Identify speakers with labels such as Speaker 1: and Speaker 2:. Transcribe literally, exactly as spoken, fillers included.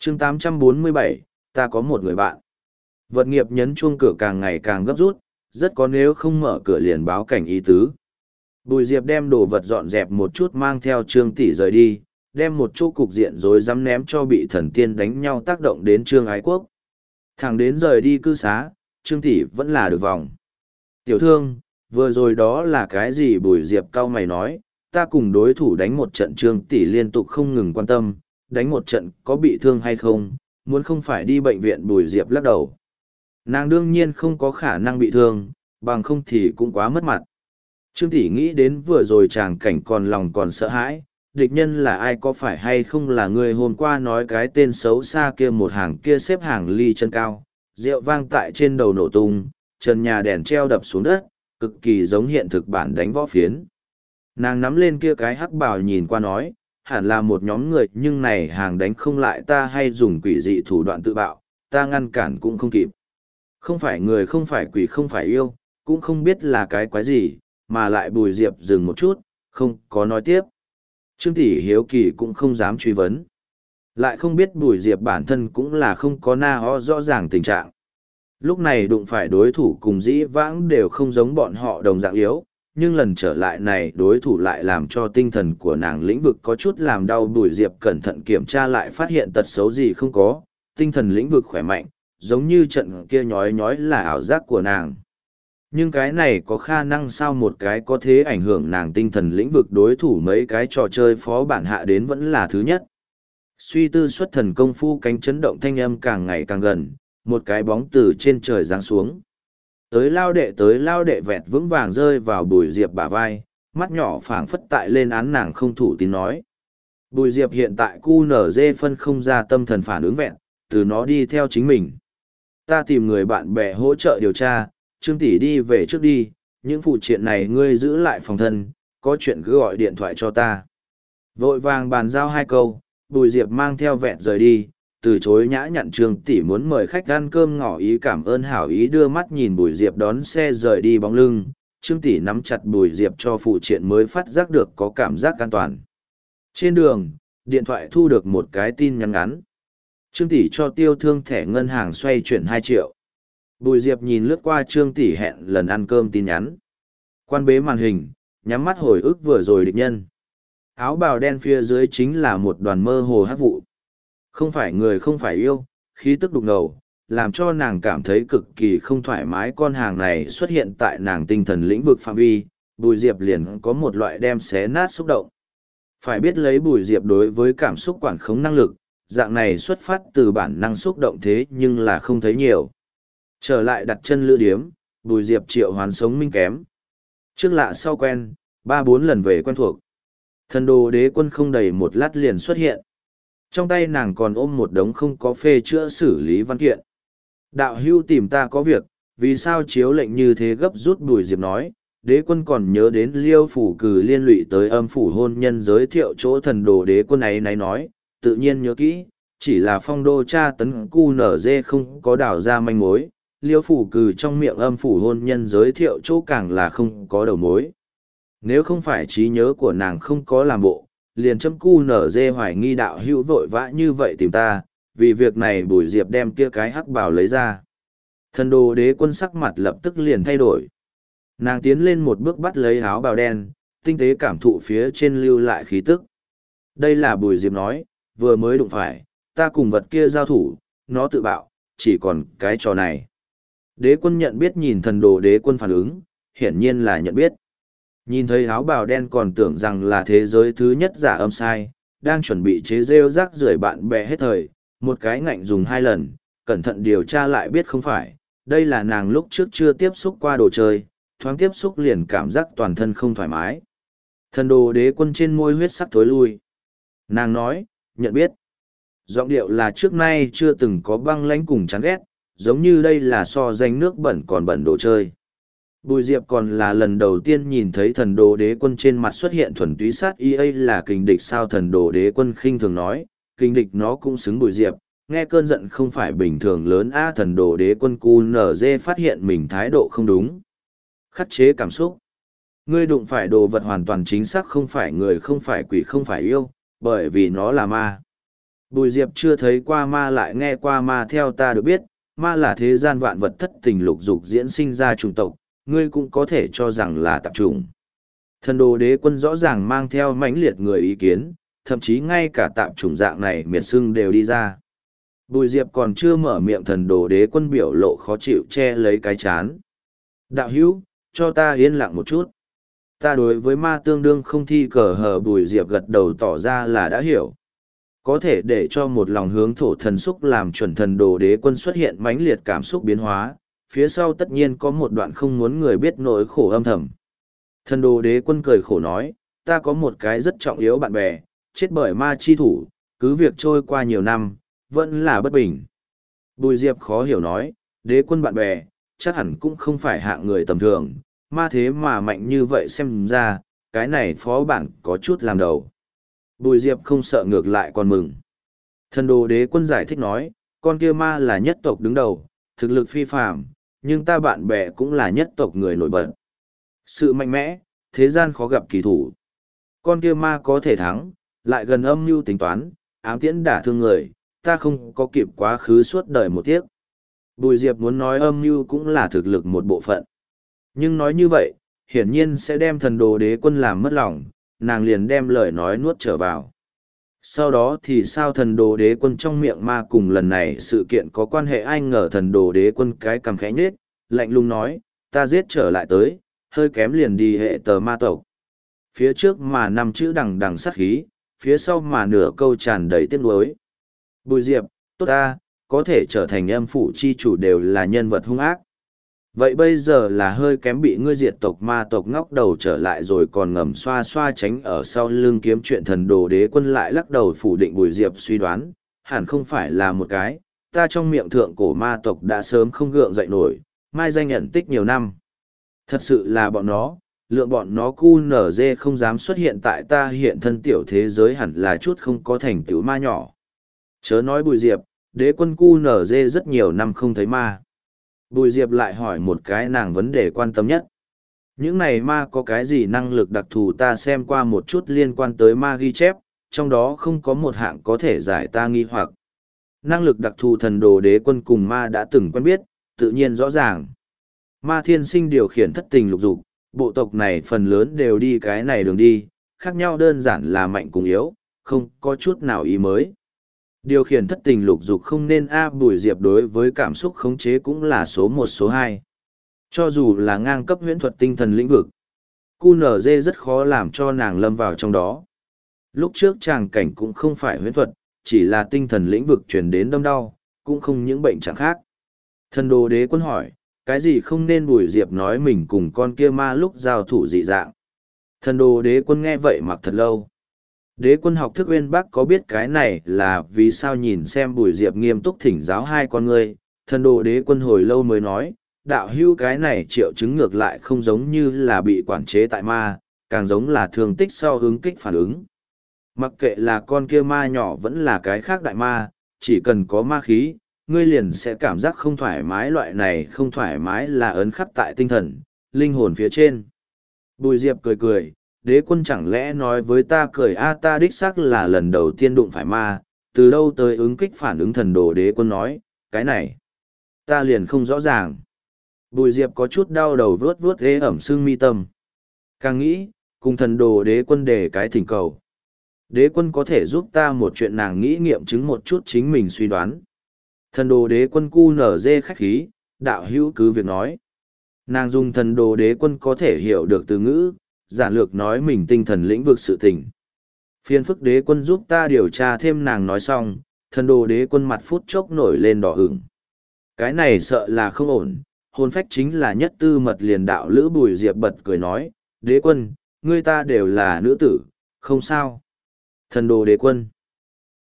Speaker 1: chương tám trăm bốn mươi bảy, ta có một người bạn. Vật nghiệp nhấn chuông cửa càng ngày càng gấp rút, rất có nếu không mở cửa liền báo cảnh ý tứ. Bùi Diệp đem đồ vật dọn dẹp một chút mang theo Trương Tỷ rời đi, đem một chỗ cục diện rối rắm ném cho bị thần tiên đánh nhau tác động đến Trương Ái Quốc. Thẳng đến rời đi cư xá, Trương Tỷ vẫn là được vòng. Tiểu thương, vừa rồi đó là cái gì? Bùi Diệp cau mày nói, ta cùng đối thủ đánh một trận. Trương Tỷ liên tục không ngừng quan tâm, đánh một trận có bị thương hay không, muốn không phải đi bệnh viện. Bùi Diệp lắc đầu. Nàng đương nhiên không có khả năng bị thương, bằng không thì cũng quá mất mặt. Trương Tỷ nghĩ đến vừa rồi chàng cảnh còn lòng còn sợ hãi, địch nhân là ai, có phải hay không là người hôm qua nói cái tên xấu xa kia, một hàng kia xếp hàng ly chân cao, rượu vang tại trên đầu nổ tung, trần nhà đèn treo đập xuống đất, cực kỳ giống hiện thực bản đánh võ phiến. Nàng nắm lên kia cái hắc bào nhìn qua nói, hẳn là một nhóm người, nhưng này hàng đánh không lại ta, hay dùng quỷ dị thủ đoạn tự bạo, ta ngăn cản cũng không kịp. Không phải người, không phải quỷ, không phải yêu, cũng không biết là cái quái gì, mà lại. Bùi Diệp dừng một chút, không có nói tiếp. Trương Tỷ hiếu kỳ cũng không dám truy vấn. Lại không biết Bùi Diệp bản thân cũng là không có na ho rõ ràng tình trạng. Lúc này đụng phải đối thủ cùng dĩ vãng đều không giống bọn họ đồng dạng yếu, nhưng lần trở lại này đối thủ lại làm cho tinh thần của nàng lĩnh vực có chút làm đau. Bùi Diệp cẩn thận kiểm tra lại phát hiện tật xấu gì không có, tinh thần lĩnh vực khỏe mạnh, giống như trận kia nhói nhói là ảo giác của nàng. Nhưng cái này có khả năng sao? Một cái có thế ảnh hưởng nàng tinh thần lĩnh vực đối thủ mấy cái trò chơi phó bản hạ đến vẫn là thứ nhất. Suy tư xuất thần công phu, cánh chấn động, thanh âm càng ngày càng gần, một cái bóng từ trên trời giáng xuống. Tới lao đệ, tới lao đệ, vẹt vững vàng rơi vào Bùi Diệp bả vai, mắt nhỏ phảng phất tại lên án nàng không thủ tín nói. Bùi Diệp hiện tại cu nở dê phân không ra tâm thần phản ứng vẹn, từ nó đi theo chính mình. Ta tìm người bạn bè hỗ trợ điều tra, Trương Tỷ đi về trước đi, những phụ triện này ngươi giữ lại phòng thân, có chuyện cứ gọi điện thoại cho ta. Vội vàng bàn giao hai câu, Bùi Diệp mang theo vẹn rời đi, từ chối nhã nhặn. Trương Tỷ muốn mời khách ăn cơm, ngỏ ý cảm ơn hảo ý, đưa mắt nhìn Bùi Diệp đón xe rời đi bóng lưng. Trương Tỷ nắm chặt Bùi Diệp cho phụ triện mới phát giác được có cảm giác an toàn. Trên đường, điện thoại thu được một cái tin nhắn ngắn. Trương Tỷ cho Tiêu Thương thẻ ngân hàng xoay chuyển hai triệu. Bùi Diệp nhìn lướt qua Trương Tỷ hẹn lần ăn cơm tin nhắn. Quan bế màn hình, nhắm mắt hồi ức vừa rồi địch nhân. Áo bào đen phía dưới chính là một đoàn mơ hồ hắc vụ. Không phải người, không phải yêu, khí tức đục ngầu, làm cho nàng cảm thấy cực kỳ không thoải mái. Con hàng này xuất hiện tại nàng tinh thần lĩnh vực phạm vi, Bùi Diệp liền có một loại đem xé nát xúc động. Phải biết lấy Bùi Diệp đối với cảm xúc quản khống năng lực, dạng này xuất phát từ bản năng xúc động thế nhưng là không thấy nhiều. Trở lại đặt chân lữ điếm, Bùi Diệp triệu hoán sống minh kém. Trước lạ sau quen, ba bốn lần về quen thuộc. Thần đồ đế quân không đầy một lát liền xuất hiện. Trong tay nàng còn ôm một đống không có phê chữa xử lý văn kiện. Đạo hưu tìm ta có việc, vì sao chiếu lệnh như thế gấp rút? Bùi Diệp nói, đế quân còn nhớ đến Liêu phủ cử liên lụy tới âm phủ hôn nhân, giới thiệu chỗ thần đồ đế quân ấy này nói, tự nhiên nhớ kỹ, chỉ là phong đô cha tấn cu nở dê không có đào ra manh mối. Liêu phủ cử trong miệng âm phủ hôn nhân giới thiệu chỗ càng là không có đầu mối. Nếu không phải trí nhớ của nàng không có làm bộ, liền châm cu nở dê hoài nghi đạo hữu vội vã như vậy tìm ta, vì việc này Bùi Diệp đem kia cái hắc bào lấy ra. Thần đồ đế quân sắc mặt lập tức liền thay đổi. Nàng tiến lên một bước bắt lấy áo bào đen, tinh tế cảm thụ phía trên lưu lại khí tức. Đây là Bùi Diệp nói, vừa mới đụng phải, ta cùng vật kia giao thủ, nó tự bạo, chỉ còn cái trò này. Đế quân nhận biết, nhìn thần đồ đế quân phản ứng, hiển nhiên là nhận biết. Nhìn thấy áo bào đen còn tưởng rằng là thế giới thứ nhất giả âm sai, đang chuẩn bị chế rêu rác rưởi bạn bè hết thời, một cái ngạnh dùng hai lần, cẩn thận điều tra lại biết không phải, đây là nàng lúc trước chưa tiếp xúc qua đồ chơi, thoáng tiếp xúc liền cảm giác toàn thân không thoải mái. Thần đồ đế quân trên môi huyết sắc thối lui. Nàng nói, nhận biết. Giọng điệu là trước nay chưa từng có băng lãnh cùng chán ghét, giống như đây là so danh nước bẩn còn bẩn đồ chơi. Bùi Diệp còn là lần đầu tiên nhìn thấy thần đồ đế quân trên mặt xuất hiện thuần túy sát ý, ấy là kình địch sao? Thần đồ đế quân khinh thường nói, kình địch nó cũng xứng Bùi Diệp, nghe cơn giận không phải bình thường lớn a. Thần đồ đế quân cu nở dê phát hiện mình thái độ không đúng. Khắc chế cảm xúc. Ngươi đụng phải đồ vật hoàn toàn chính xác không phải người, không phải quỷ, không phải yêu, bởi vì nó là ma. Bùi Diệp chưa thấy qua ma lại nghe qua ma, theo ta được biết, ma là thế gian vạn vật thất tình lục dục diễn sinh ra chủng tộc, ngươi cũng có thể cho rằng là tạp chủng. Thần đồ đế quân rõ ràng mang theo mãnh liệt người ý kiến, thậm chí ngay cả tạp chủng dạng này miệt sưng đều đi ra. Bùi Diệp còn chưa mở miệng, thần đồ đế quân biểu lộ khó chịu che lấy cái chán. Đạo hữu, cho ta yên lặng một chút. Ta đối với ma tương đương không thi cờ hờ. Bùi Diệp gật đầu tỏ ra là đã hiểu. Có thể để cho một lòng hướng thổ thần xúc làm chuẩn, thần đồ đế quân xuất hiện mãnh liệt cảm xúc biến hóa, phía sau tất nhiên có một đoạn không muốn người biết nỗi khổ âm thầm. Thần đồ đế quân cười khổ nói, ta có một cái rất trọng yếu bạn bè, chết bởi ma chi thủ, cứ việc trôi qua nhiều năm, vẫn là bất bình. Bùi Diệp khó hiểu nói, đế quân bạn bè, chắc hẳn cũng không phải hạng người tầm thường, ma thế mà mạnh như vậy, xem ra, cái này phó bản có chút làm đầu. Bùi Diệp không sợ, ngược lại còn mừng. Thần đồ đế quân giải thích nói, con kia ma là nhất tộc đứng đầu, thực lực phi phàm, nhưng ta bạn bè cũng là nhất tộc người nổi bật. Sự mạnh mẽ, thế gian khó gặp kỳ thủ. Con kia ma có thể thắng, lại gần âm mưu tính toán, ám tiễn đả thương người, ta không có kịp quá khứ suốt đời một tiếc. Bùi Diệp muốn nói âm mưu cũng là thực lực một bộ phận. Nhưng nói như vậy, hiển nhiên sẽ đem thần đồ đế quân làm mất lòng, nàng liền đem lời nói nuốt trở vào. Sau đó thì sao? Thần đồ đế quân trong miệng ma cùng lần này sự kiện có quan hệ? Ai ngờ thần đồ đế quân cái cằm khẽ nhếch, lạnh lùng nói, ta giết trở lại tới, hơi kém liền đi hệ tờ ma tộc. Phía trước mà năm chữ đằng đằng sát khí, phía sau mà nửa câu tràn đầy tiếc nuối. Bùi Diệp, tốt ta, có thể trở thành âm phủ chi chủ đều là nhân vật hung ác. Vậy bây giờ là hơi kém bị ngươi diệt tộc ma tộc ngóc đầu trở lại rồi còn ngầm xoa xoa tránh ở sau lưng kiếm chuyện. Thần đồ đế quân lại lắc đầu phủ định Bùi Diệp suy đoán, hẳn không phải là một cái, ta trong miệng thượng cổ ma tộc đã sớm không gượng dậy nổi, mai danh nhận tích nhiều năm. Thật sự là bọn nó, lượng bọn nó cu nở dê không dám xuất hiện tại ta hiện thân tiểu thế giới, hẳn là chút không có thành tựu ma nhỏ. Chớ nói Bùi Diệp, đế quân cu nở dê rất nhiều năm không thấy ma. Bùi Diệp lại hỏi một cái nàng vấn đề quan tâm nhất. Những này ma có cái gì năng lực đặc thù? Ta xem qua một chút liên quan tới ma ghi chép, trong đó không có một hạng có thể giải ta nghi hoặc. Năng lực đặc thù thần đồ đế quân cùng ma đã từng quen biết, tự nhiên rõ ràng. Ma thiên sinh điều khiển thất tình lục dục, bộ tộc này phần lớn đều đi cái này đường đi, khác nhau đơn giản là mạnh cùng yếu, không có chút nào ý mới. Điều khiển thất tình lục dục không nên a. Bùi Diệp đối với cảm xúc khống chế cũng là số một số hai. Cho dù là ngang cấp huyễn thuật tinh thần lĩnh vực, cu nở dê rất khó làm cho nàng lâm vào trong đó. Lúc trước tràng cảnh cũng không phải huyễn thuật, chỉ là tinh thần lĩnh vực truyền đến đâm đau, cũng không những bệnh trạng khác. Thần đồ đế quân hỏi, cái gì không nên? Bùi Diệp nói mình cùng con kia ma lúc giao thủ dị dạng. Thần đồ đế quân nghe vậy mặc thật lâu. Đế quân học thức uyên bác, có biết cái này là vì sao? Nhìn xem Bùi Diệp nghiêm túc thỉnh giáo hai con ngươi, thần đồ đế quân hồi lâu mới nói, đạo hữu, cái này triệu chứng ngược lại không giống như là bị quản chế tại ma, càng giống là thương tích sau ứng kích phản ứng. Mặc kệ là con kia ma nhỏ vẫn là cái khác đại ma, chỉ cần có ma khí, ngươi liền sẽ cảm giác không thoải mái. Loại này không thoải mái là ấn khắc tại tinh thần, linh hồn phía trên. Bùi Diệp cười cười, đế quân chẳng lẽ nói với ta cười a? Ta đích xác là lần đầu tiên đụng phải ma, từ đâu tới ứng kích phản ứng? Thần đồ đế quân nói, cái này ta liền không rõ ràng. Bùi Diệp có chút đau đầu, vuốt vuốt ghế ẩm sưng mi tâm. Càng nghĩ, cùng thần đồ đế quân đề cái thỉnh cầu. Đế quân có thể giúp ta một chuyện? Nàng nghĩ nghiệm chứng một chút chính mình suy đoán. Thần đồ đế quân cu nở dê khách khí, đạo hữu cứ việc nói. Nàng dùng thần đồ đế quân có thể hiểu được từ ngữ, giản lược nói mình tinh thần lĩnh vực sự tình. Phiên phức đế quân giúp ta điều tra thêm. Nàng nói xong, thần đồ đế quân mặt phút chốc nổi lên đỏ ửng. Cái này sợ là không ổn, hồn phách chính là nhất tư mật liền đạo lữ. Bùi Diệp bật cười nói, đế quân, ngươi ta đều là nữ tử, không sao. Thần đồ đế quân,